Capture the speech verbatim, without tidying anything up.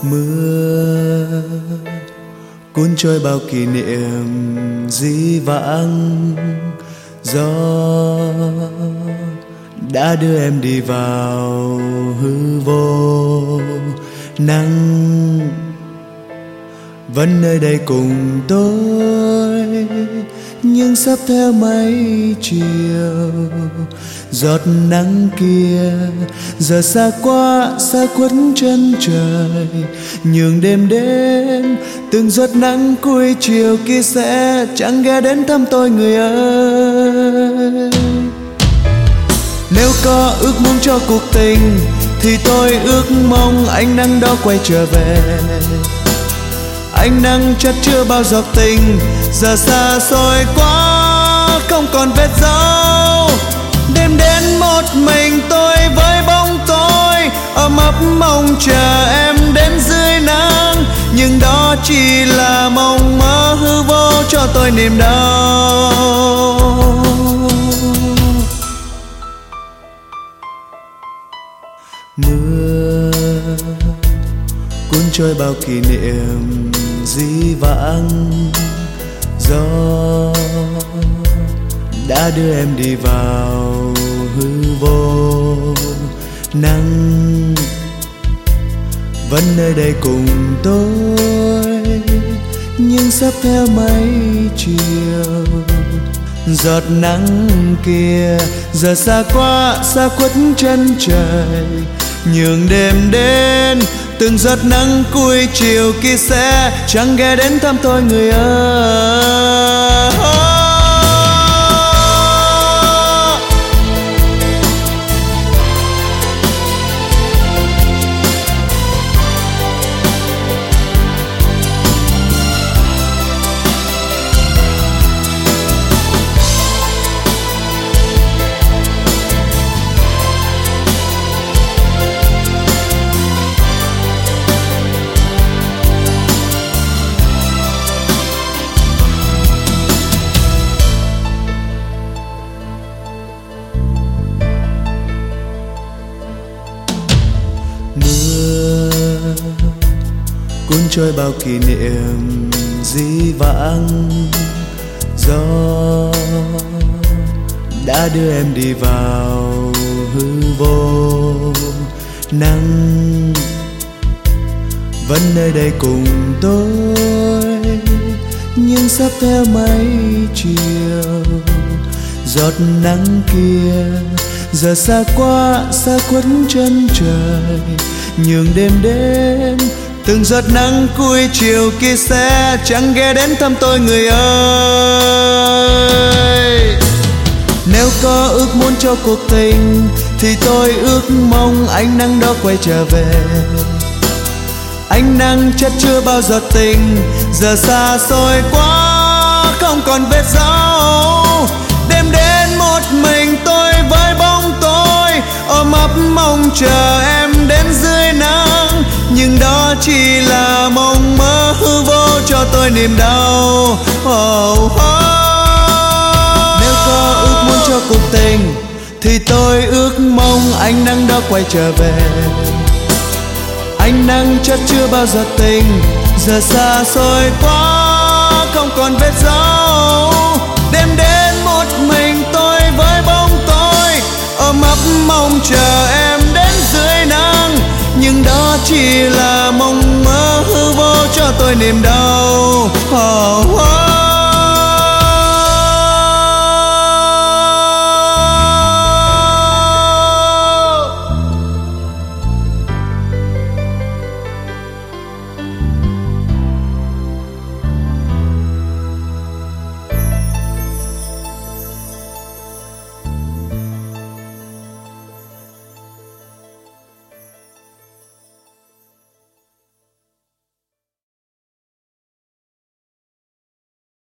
Mưa cuốn trôi bao kỷ niệm dĩ vãng, gió đã đưa em đi vào hư vô. Nắng vẫn nơi đây cùng tôi, nhưng sắp theo mấy chiều. Giọt nắng kia giờ xa quá, xa khuất chân trời, nhường đêm đến từng giọt nắng cuối chiều kia sẽ chẳng ghé đến thăm tôi người ơi. Nếu có ước muốn cho cuộc tình thì tôi ước mong ánh nắng đó quay trở về. Ánh nắng chất chứa bao giọt tình, giờ xa xôi quá không còn vết dấu. Đêm đến một mình tôi với bóng tôi, ấm ấp mong chờ em đến dưới nắng, nhưng đó chỉ là mộng mơ hư vô cho tôi niềm đau. Mưa cuốn trôi bao kỷ niệm dĩ vãng, gió đã đưa em đi vào hư vô. Nắng vẫn nơi đây cùng tôi, nhưng sắp theo mấy chiều. Giọt nắng kia giờ xa quá, xa khuất chân trời, nhường đêm đến từng giọt nắng cuối chiều kia sẽ chẳng ghé đến thăm tôi người ơi. Mưa cuốn trôi bao kỷ niệm dĩ vãng, gió đã đưa em đi vào hư vô. Nắng vẫn nơi đây cùng tôi, nhưng sắp theo mấy chiều. Giọt nắng kia giờ xa quá, xa khuất chân trời, nhường đêm đến từng giọt nắng cuối chiều kia sẽ chẳng ghé đến thăm tôi người ơi. Nếu có ước muốn cho cuộc tình thì tôi ước mong ánh nắng đó quay trở về. Ánh nắng chất chứa bao giọt tình, giờ xa xôi quá không còn vết dấu. Đêm đến một mình tôi với bóng tôi, ôm ấp mong chờ em đến dưới nắng, nhưng đó chỉ là mộng mơ hư vô cho tôi niềm đau. Oh, oh. Nếu có ước muốn cho cuộc tình thì tôi ước mong ánh nắng đó quay trở về. Ánh nắng chất chứa bao giọt tình, giờ xa xôi quá không còn vết dấu. Đêm đến một mình tôi với bóng tôi, ôm ấp mong chờ em đến dưới nắng, nhưng đó chỉ là mộng mơ hư vô cho tôi niềm đau. Oh, oh.